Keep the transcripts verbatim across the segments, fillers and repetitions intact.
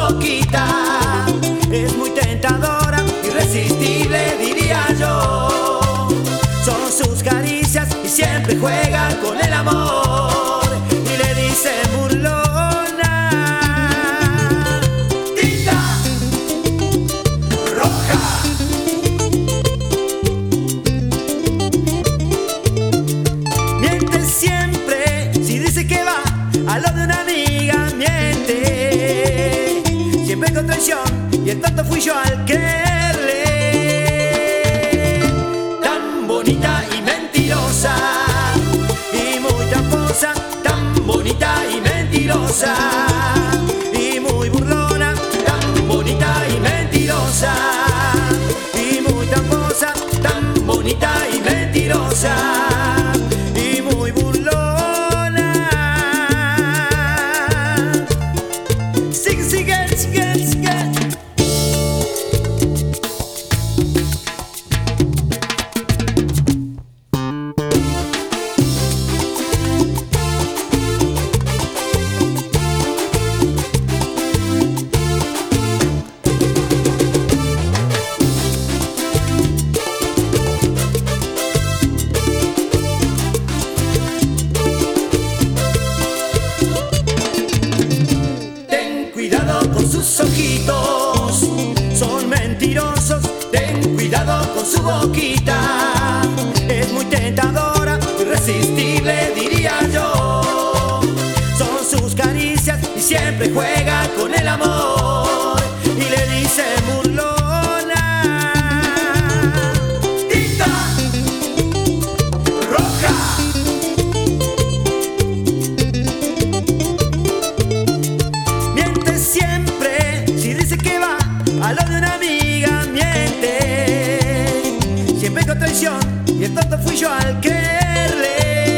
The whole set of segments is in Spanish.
boquita. Es muy tentadora, irresistible diría yo. Son sus caricias y siempre juega con el amor. Y le dice burlona, tinta roja. Miente siempre, si dice que va a lo de una amiga, miente. Siempre con traición, y el tonto fui yo al quererle. Tan bonita y mentirosa, y muy tramposa, tan bonita y mentirosa, y muy burlona, tan bonita y mentirosa, y muy tramposa, tan bonita y mentirosa, y muy burlona. Sigue, sigue, sigue, sigue. Cuidado con sus ojitos, son mentirosos. Ten cuidado con su boquita, es muy tentadora, irresistible diría yo. Son sus caricias y siempre juega con el amor. Y le dice burlona, tinta roja. Siempre, si dice que va a lo de una amiga, miente. Siempre con traición, y el tonto fui yo al quererle.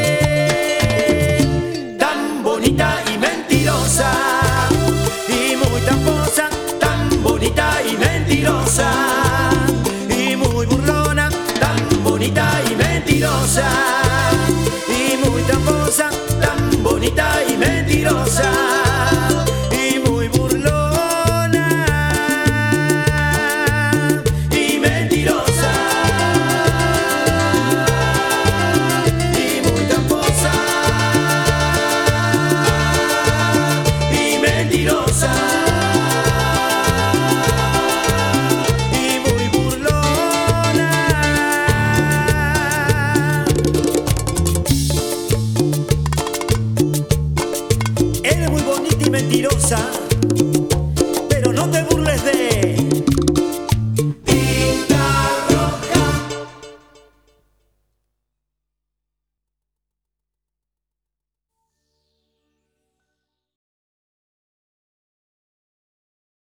Tan bonita y mentirosa, y muy tramposa, tan bonita y mentirosa, y muy burlona, tan bonita y mentirosa, y muy tramposa, tan bonita y mentirosa. Eres muy bonita y mentirosa.